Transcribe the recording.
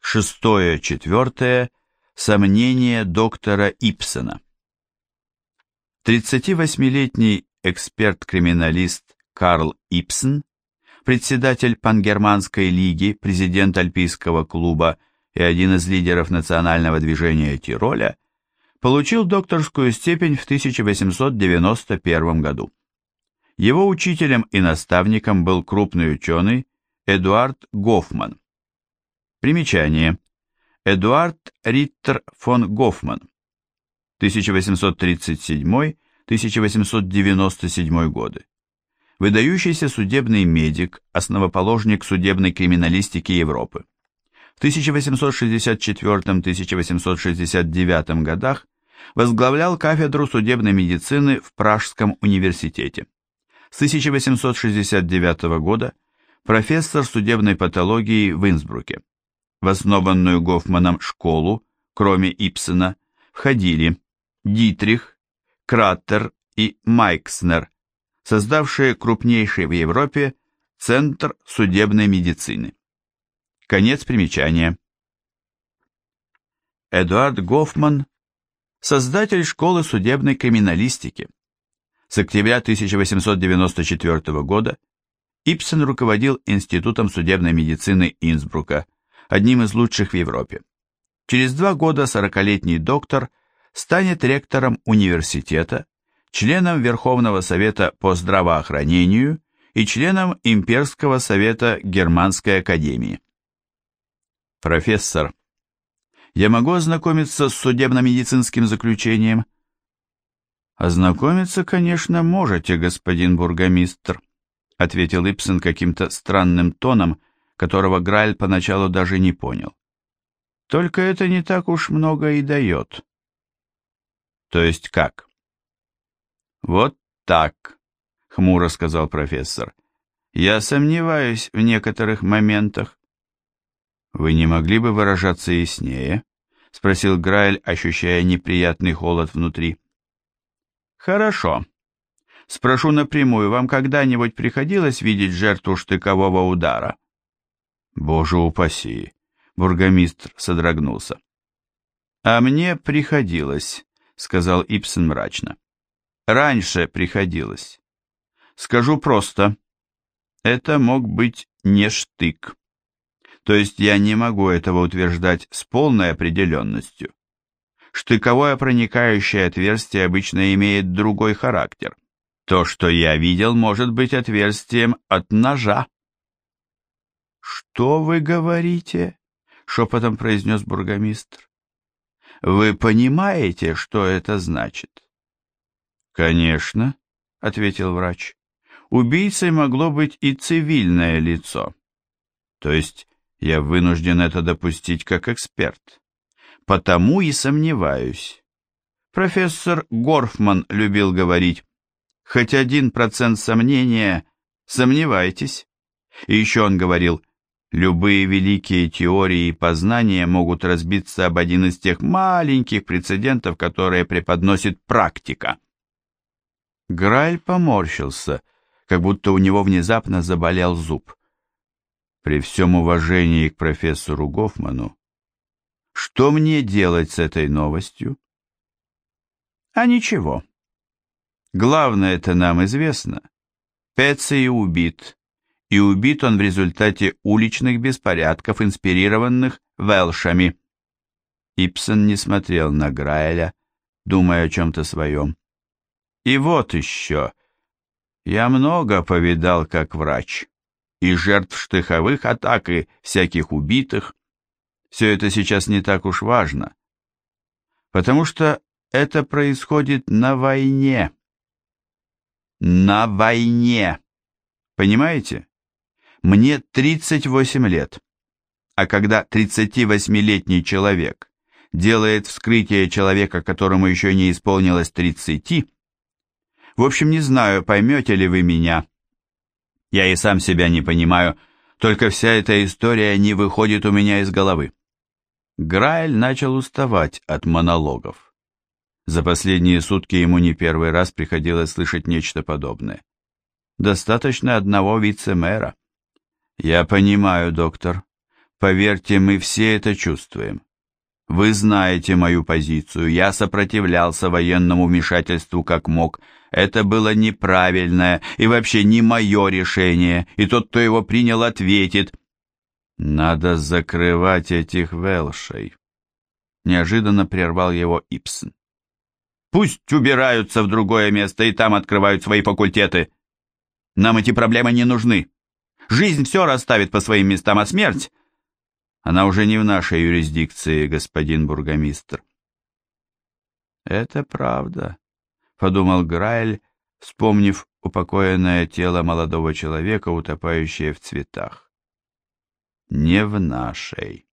6-4. Сомнения доктора Ибсена. 38-летний эксперт-криминалист Карл Ибсен, председатель Пангерманской лиги, президент Альпийского клуба и один из лидеров национального движения Тироля, получил докторскую степень в 1891 году. Его учителем и наставником был крупный ученый Эдуард Гофман. Примечание. Эдуард Риттер фон Гофман, 1837-1897 годы. Выдающийся судебный медик, основоположник судебной криминалистики Европы. В 1864-1869 годах возглавлял кафедру судебной медицины в Пражском университете. С 1869 года профессор судебной патологии в Инсбруке. В основанную Гофманом школу, кроме Ибсена, входили Дитрих, Краттер и Майкснер, создавшие крупнейший в Европе Центр судебной медицины. Конец примечания. Эдуард Гофман – создатель школы судебной криминалистики. С октября 1894 года Ибсен руководил Институтом судебной медицины Инсбрука, одним из лучших в Европе. Через 2 года 40-летний доктор станет ректором университета, членом Верховного совета по здравоохранению и членом Имперского совета Германской академии. Профессор, я могу ознакомиться с судебно-медицинским заключением? Ознакомиться, конечно, можете, господин бургомистр, ответил Ибсен каким-то странным тоном, которого Грааль поначалу даже не понял. Только это не так уж много и дает. То есть как? Вот так, хмуро сказал профессор. Я сомневаюсь в некоторых моментах. Вы не могли бы выражаться яснее? Спросил Грааль, ощущая неприятный холод внутри. Хорошо. Спрошу напрямую, вам когда-нибудь приходилось видеть жертву штыкового удара? Боже упаси! Бургомистр содрогнулся. А мне приходилось, сказал Ибсен мрачно. Раньше приходилось. Скажу просто, это мог быть не штык. То есть я не могу этого утверждать с полной определенностью. Штыковое проникающее отверстие обычно имеет другой характер. То, что я видел, может быть отверстием от ножа. «Что вы говорите?» — шепотом произнес бургомистр. «Вы понимаете, что это значит?» «Конечно», — ответил врач. «Убийцей могло быть и цивильное лицо. То есть я вынужден это допустить как эксперт. Потому и сомневаюсь. Профессор Горфман любил говорить, хоть 1% сомнения, сомневайтесь. И еще он говорил, любые великие теории и познания могут разбиться об один из тех маленьких прецедентов, которые преподносит практика. Грааль поморщился, как будто у него внезапно заболел зуб. При всем уважении к профессору Гофману, что мне делать с этой новостью? А ничего. Главное-то нам известно. Пеций убит. И убит он в результате уличных беспорядков, инспирированных Велшами. Ибсен не смотрел на Граэля, думая о чем-то своем. И вот еще. Я много повидал как врач. И жертв штыховых атак, и всяких убитых. Все это сейчас не так уж важно. Потому что это происходит на войне. На войне. Понимаете? Мне 38 лет. А когда 38-летний человек делает вскрытие человека, которому еще не исполнилось 30, в общем, не знаю, поймете ли вы меня. Я и сам себя не понимаю, только вся эта история не выходит у меня из головы. Грааль начал уставать от монологов. За последние сутки ему не первый раз приходилось слышать нечто подобное. Достаточно одного вице-мэра. «Я понимаю, доктор. Поверьте, мы все это чувствуем. Вы знаете мою позицию. Я сопротивлялся военному вмешательству как мог. Это было неправильное и вообще не мое решение, и тот, кто его принял, ответит. Надо закрывать этих Велшей. Неожиданно прервал его Ибсен. Пусть убираются в другое место и там открывают свои факультеты. Нам эти проблемы не нужны. Жизнь все расставит по своим местам, а смерть... Она уже не в нашей юрисдикции, господин бургомистр. Это правда, подумал Грайль, вспомнив упокоенное тело молодого человека, утопающее в цветах. Не в нашей.